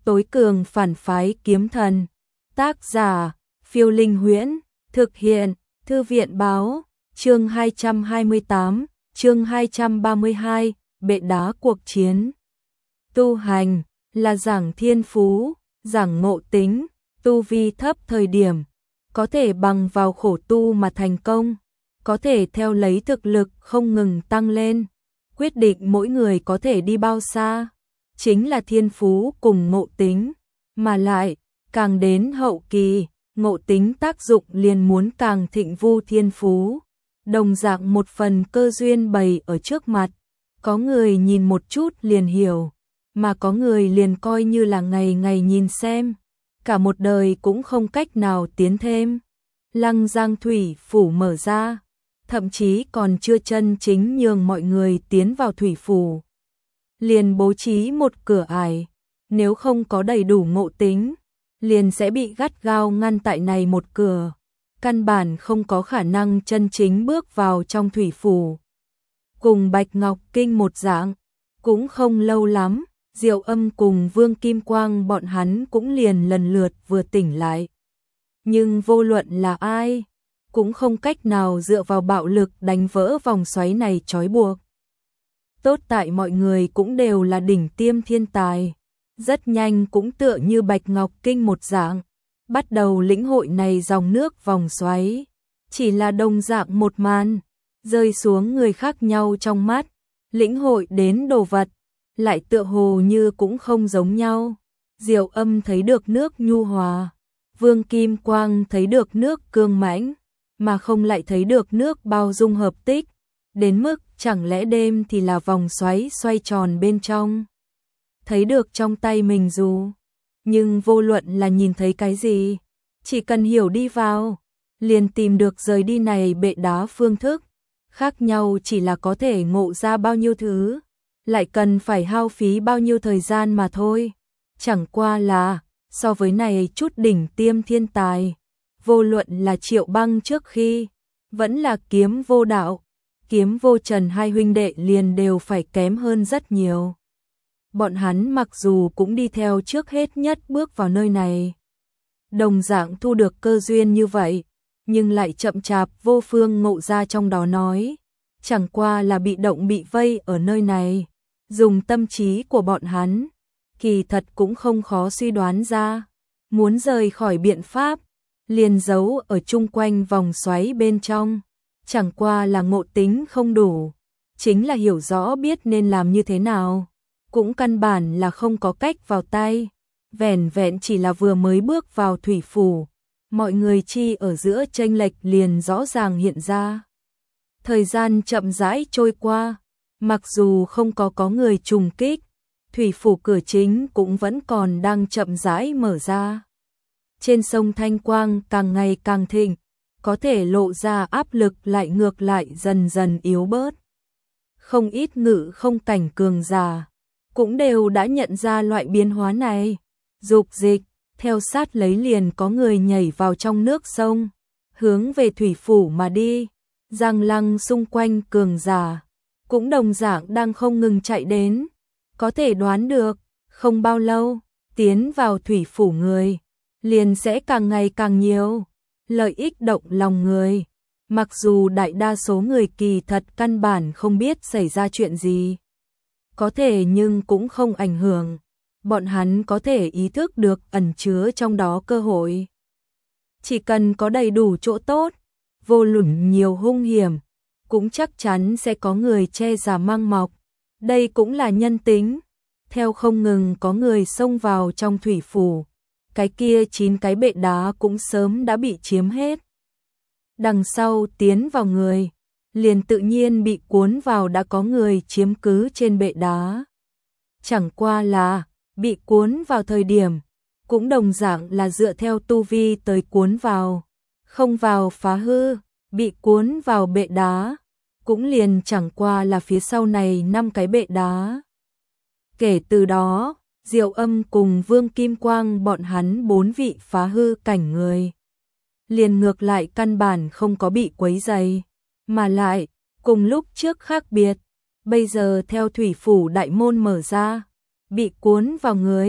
Tối cường phản phái kiếm thần. Tác giả, Phiêu Linh Huyễn. Thực hiện, Thư viện Báo. Chương 228, chương 232, bệ đá cuộc chiến. Tu hành, là giảng thiên phú, giảng ngộ tính, tu vi thấp thời điểm. Có thể bằng vào khổ tu mà thành công, có thể theo lấy thực lực không ngừng tăng lên. Quyết định mỗi người có thể đi bao xa, chính là thiên phú cùng ngộ tính. Mà lại, càng đến hậu kỳ, ngộ tính tác dụng liền muốn càng thịnh vu thiên phú. Đồng dạng một phần cơ duyên bày ở trước mặt, có người nhìn một chút liền hiểu, mà có người liền coi như là ngày ngày nhìn xem, cả một đời cũng không cách nào tiến thêm. Lăng Giang thủy phủ mở ra, thậm chí còn chưa chân chính nhường mọi người tiến vào thủy phủ. Liền bố trí một cửa ải, nếu không có đầy đủ ngộ tính, liền sẽ bị gắt gao ngăn tại này một cửa, căn bản không có khả năng chân chính bước vào trong thủy phủ. Cùng Bạch Ngọc Kinh một dạng, cũng không lâu lắm, Diệu Âm cùng Vương Kim Quang bọn hắn cũng liền lần lượt vừa tỉnh lại. Nhưng vô luận là ai, cũng không cách nào dựa vào bạo lực đánh vỡ vòng xoáy này trói buộc. Tốt tại mọi người cũng đều là đỉnh tiêm thiên tài, rất nhanh cũng tựa như Bạch Ngọc Kinh một dạng, bắt đầu lĩnh hội này dòng nước vòng xoáy. Chỉ là đồng dạng một màn, rơi xuống người khác nhau trong mắt, lĩnh hội đến đồ vật, lại tựa hồ như cũng không giống nhau. Diệu Âm thấy được nước nhu hòa, Vương Kim Quang thấy được nước cương mãnh, mà không lại thấy được nước bao dung hợp tích, đến mức chẳng lẽ đêm thì là vòng xoáy xoay tròn bên trong. Thấy được trong tay mình dù, nhưng vô luận là nhìn thấy cái gì, chỉ cần hiểu đi vào, liền tìm được rời đi này bệ đá phương thức. Khác nhau chỉ là có thể ngộ ra bao nhiêu thứ, lại cần phải hao phí bao nhiêu thời gian mà thôi. Chẳng qua là, so với này chút đỉnh tiêm thiên tài, vô luận là Triệu Băng trước khi, vẫn là Kiếm Vô Đạo, Kiếm Vô Trần hai huynh đệ liền đều phải kém hơn rất nhiều. Bọn hắn mặc dù cũng đi theo trước hết nhất bước vào nơi này, đồng dạng thu được cơ duyên như vậy, nhưng lại chậm chạp vô phương ngộ ra trong đó nói. Chẳng qua là bị động bị vây ở nơi này, dùng tâm trí của bọn hắn, kỳ thật cũng không khó suy đoán ra, muốn rời khỏi biện pháp, liền giấu ở chung quanh vòng xoáy bên trong, chẳng qua là ngộ tính không đủ, chính là hiểu rõ biết nên làm như thế nào, cũng căn bản là không có cách vào tay, vẻn vẹn chỉ là vừa mới bước vào thủy phủ, mọi người chi ở giữa chênh lệch liền rõ ràng hiện ra. Thời gian chậm rãi trôi qua, mặc dù không có người trùng kích, thủy phủ cửa chính cũng vẫn còn đang chậm rãi mở ra. Trên sông thanh quang càng ngày càng thịnh, có thể lộ ra áp lực lại ngược lại dần dần yếu bớt. Không ít ngự không cảnh cường giả, cũng đều đã nhận ra loại biến hóa này. Dục dịch, theo sát lấy liền có người nhảy vào trong nước sông, hướng về thủy phủ mà đi. Giang Lăng xung quanh cường giả, cũng đồng dạng đang không ngừng chạy đến. Có thể đoán được, không bao lâu, tiến vào thủy phủ người, liền sẽ càng ngày càng nhiều. Lợi ích động lòng người, mặc dù đại đa số người kỳ thật căn bản không biết xảy ra chuyện gì. Có thể nhưng cũng không ảnh hưởng, bọn hắn có thể ý thức được ẩn chứa trong đó cơ hội. Chỉ cần có đầy đủ chỗ tốt, vô luận nhiều hung hiểm, cũng chắc chắn sẽ có người che giả mang mọc. Đây cũng là nhân tính. Theo không ngừng có người xông vào trong thủy phủ, cái kia 9 cái bệ đá cũng sớm đã bị chiếm hết. Đằng sau tiến vào người, liền tự nhiên bị cuốn vào đã có người chiếm cứ trên bệ đá. Chẳng qua là, bị cuốn vào thời điểm, cũng đồng dạng là dựa theo tu vi tới cuốn vào, không vào phá hư, bị cuốn vào bệ đá, cũng liền chẳng qua là phía sau này 5 cái bệ đá. Kể từ đó, Diệu Âm cùng Vương Kim Quang bọn hắn 4 vị phá hư cảnh người, liền ngược lại căn bản không có bị quấy rầy, mà lại, cùng lúc trước khác biệt, bây giờ theo thủy phủ đại môn mở ra, bị cuốn vào người,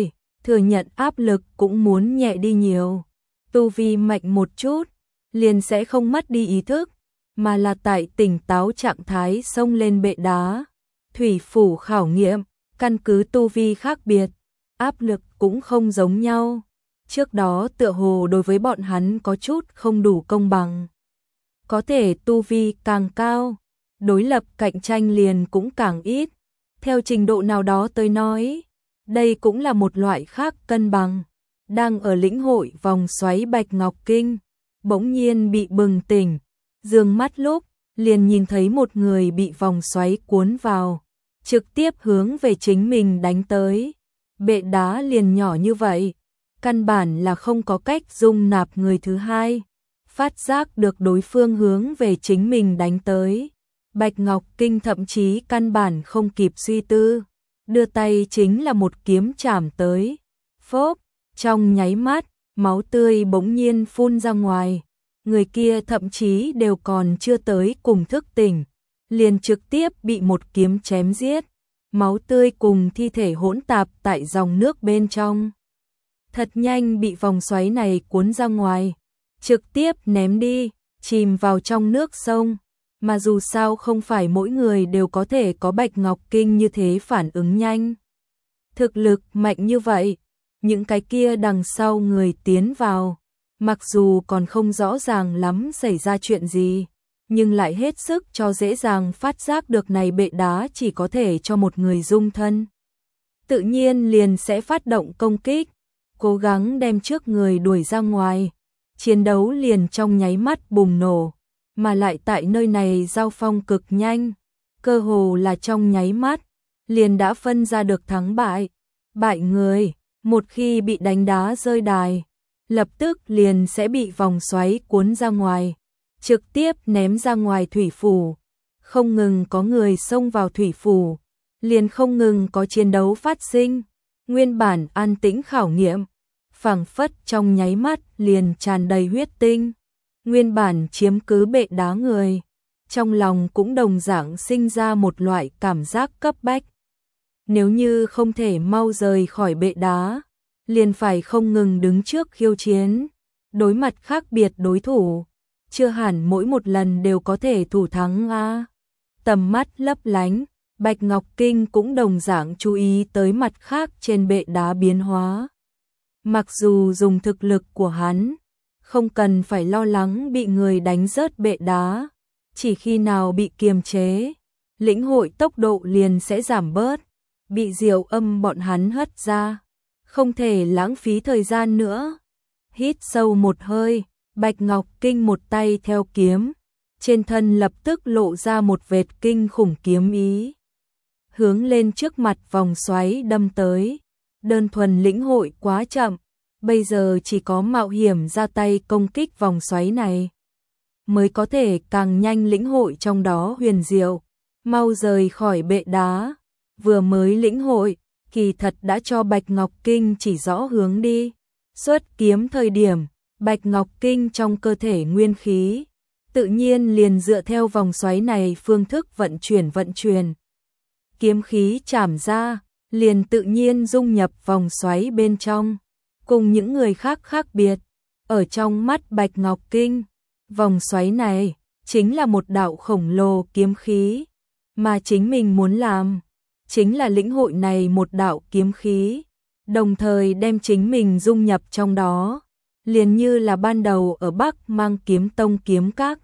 thừa nhận áp lực cũng muốn nhẹ đi nhiều. Tu vi mạnh một chút, liền sẽ không mất đi ý thức, mà là tại tỉnh táo trạng thái xông lên bệ đá. Thủy phủ khảo nghiệm, căn cứ tu vi khác biệt, áp lực cũng không giống nhau. Trước đó tựa hồ đối với bọn hắn có chút không đủ công bằng. Có thể tu vi càng cao, đối lập cạnh tranh liền cũng càng ít. Theo trình độ nào đó tôi nói, đây cũng là một loại khác cân bằng. Đang ở lĩnh hội vòng xoáy Bạch Ngọc Kinh, bỗng nhiên bị bừng tỉnh, dương mắt lúc, liền nhìn thấy một người bị vòng xoáy cuốn vào, trực tiếp hướng về chính mình đánh tới. Bệ đá liền nhỏ như vậy, căn bản là không có cách dung nạp người thứ hai. Phát giác được đối phương hướng về chính mình đánh tới, Bạch Ngọc Kinh thậm chí căn bản không kịp suy tư, đưa tay chính là một kiếm chảm tới. Phốp, trong nháy mắt, máu tươi bỗng nhiên phun ra ngoài. Người kia thậm chí đều còn chưa tới cùng thức tỉnh, liền trực tiếp bị một kiếm chém giết. Máu tươi cùng thi thể hỗn tạp tại dòng nước bên trong. Thật nhanh bị vòng xoáy này cuốn ra ngoài, trực tiếp ném đi, chìm vào trong nước sông. Mà dù sao không phải mỗi người đều có thể có Bạch Ngọc Kinh như thế phản ứng nhanh. Thực lực mạnh như vậy, những cái kia đằng sau người tiến vào, mặc dù còn không rõ ràng lắm xảy ra chuyện gì, nhưng lại hết sức cho dễ dàng phát giác được này bệ đá chỉ có thể cho một người dung thân. Tự nhiên liền sẽ phát động công kích, cố gắng đem trước người đuổi ra ngoài. Chiến đấu liền trong nháy mắt bùng nổ, mà lại tại nơi này giao phong cực nhanh, cơ hồ là trong nháy mắt, liền đã phân ra được thắng bại. Bại người, một khi bị đánh đá rơi đài, lập tức liền sẽ bị vòng xoáy cuốn ra ngoài, trực tiếp ném ra ngoài thủy phủ. Không ngừng có người xông vào thủy phủ, liền không ngừng có chiến đấu phát sinh. Nguyên bản an tĩnh khảo nghiệm, phảng phất trong nháy mắt liền tràn đầy huyết tinh. Nguyên bản chiếm cứ bệ đá người, trong lòng cũng đồng dạng sinh ra một loại cảm giác cấp bách. Nếu như không thể mau rời khỏi bệ đá, liền phải không ngừng đứng trước khiêu chiến, đối mặt khác biệt đối thủ, chưa hẳn mỗi một lần đều có thể thủ thắng a. Tầm mắt lấp lánh, Bạch Ngọc Kinh cũng đồng dạng chú ý tới mặt khác trên bệ đá biến hóa. Mặc dù dùng thực lực của hắn, không cần phải lo lắng bị người đánh rớt bệ đá, chỉ khi nào bị kiềm chế, lĩnh hội tốc độ liền sẽ giảm bớt, bị diệu âm bọn hắn hất ra, không thể lãng phí thời gian nữa. Hít sâu một hơi, Bạch Ngọc Kinh một tay theo kiếm, trên thân lập tức lộ ra một vệt kinh khủng kiếm ý, hướng lên trước mặt vòng xoáy đâm tới. Đơn thuần lĩnh hội quá chậm, bây giờ chỉ có mạo hiểm ra tay công kích vòng xoáy này, mới có thể càng nhanh lĩnh hội trong đó huyền diệu, mau rời khỏi bệ đá. Vừa mới lĩnh hội, kỳ thật đã cho Bạch Ngọc Kinh chỉ rõ hướng đi. Xuất kiếm thời điểm, Bạch Ngọc Kinh trong cơ thể nguyên khí, tự nhiên liền dựa theo vòng xoáy này phương thức vận chuyển. Kiếm khí chảm ra, liền tự nhiên dung nhập vòng xoáy bên trong. Cùng những người khác khác biệt, ở trong mắt Bạch Ngọc Kinh, vòng xoáy này chính là một đạo khổng lồ kiếm khí, mà chính mình muốn làm chính là lĩnh hội này một đạo kiếm khí, đồng thời đem chính mình dung nhập trong đó, liền như là ban đầu ở Bắc Mang Kiếm Tông kiếm các,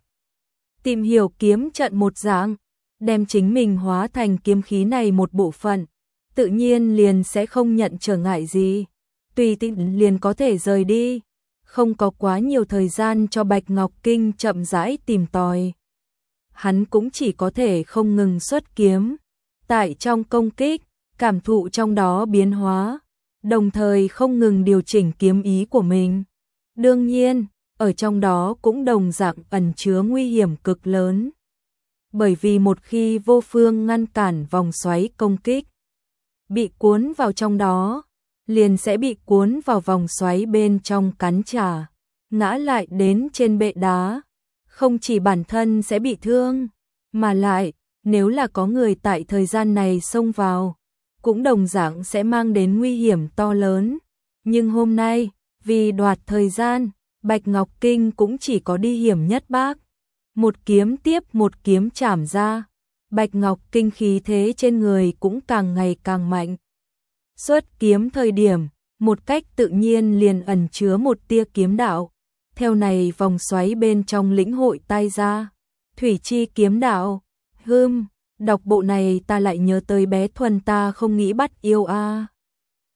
tìm hiểu kiếm trận một dạng, đem chính mình hóa thành kiếm khí này một bộ phận, tự nhiên liền sẽ không nhận trở ngại gì, tùy tiện liền có thể rời đi, không có quá nhiều thời gian cho Bạch Ngọc Kinh chậm rãi tìm tòi. Hắn cũng chỉ có thể không ngừng xuất kiếm, tại trong công kích, cảm thụ trong đó biến hóa, đồng thời không ngừng điều chỉnh kiếm ý của mình. Đương nhiên, ở trong đó cũng đồng dạng ẩn chứa nguy hiểm cực lớn. Bởi vì một khi vô phương ngăn cản vòng xoáy công kích, bị cuốn vào trong đó, liền sẽ bị cuốn vào vòng xoáy bên trong cắn trả, ngã lại đến trên bệ đá. Không chỉ bản thân sẽ bị thương, mà lại, nếu là có người tại thời gian này xông vào, cũng đồng dạng sẽ mang đến nguy hiểm to lớn. Nhưng hôm nay, vì đoạt thời gian, Bạch Ngọc Kinh cũng chỉ có đi hiểm nhất bác. Một kiếm tiếp một kiếm chảm ra, Bạch Ngọc Kinh khí thế trên người cũng càng ngày càng mạnh. Xuất kiếm thời điểm, một cách tự nhiên liền ẩn chứa một tia kiếm đạo. Theo này vòng xoáy bên trong lĩnh hội tai ra. Thủy chi kiếm đạo. Đọc bộ này ta lại nhớ tới bé Thuần ta không nghĩ bắt yêu a.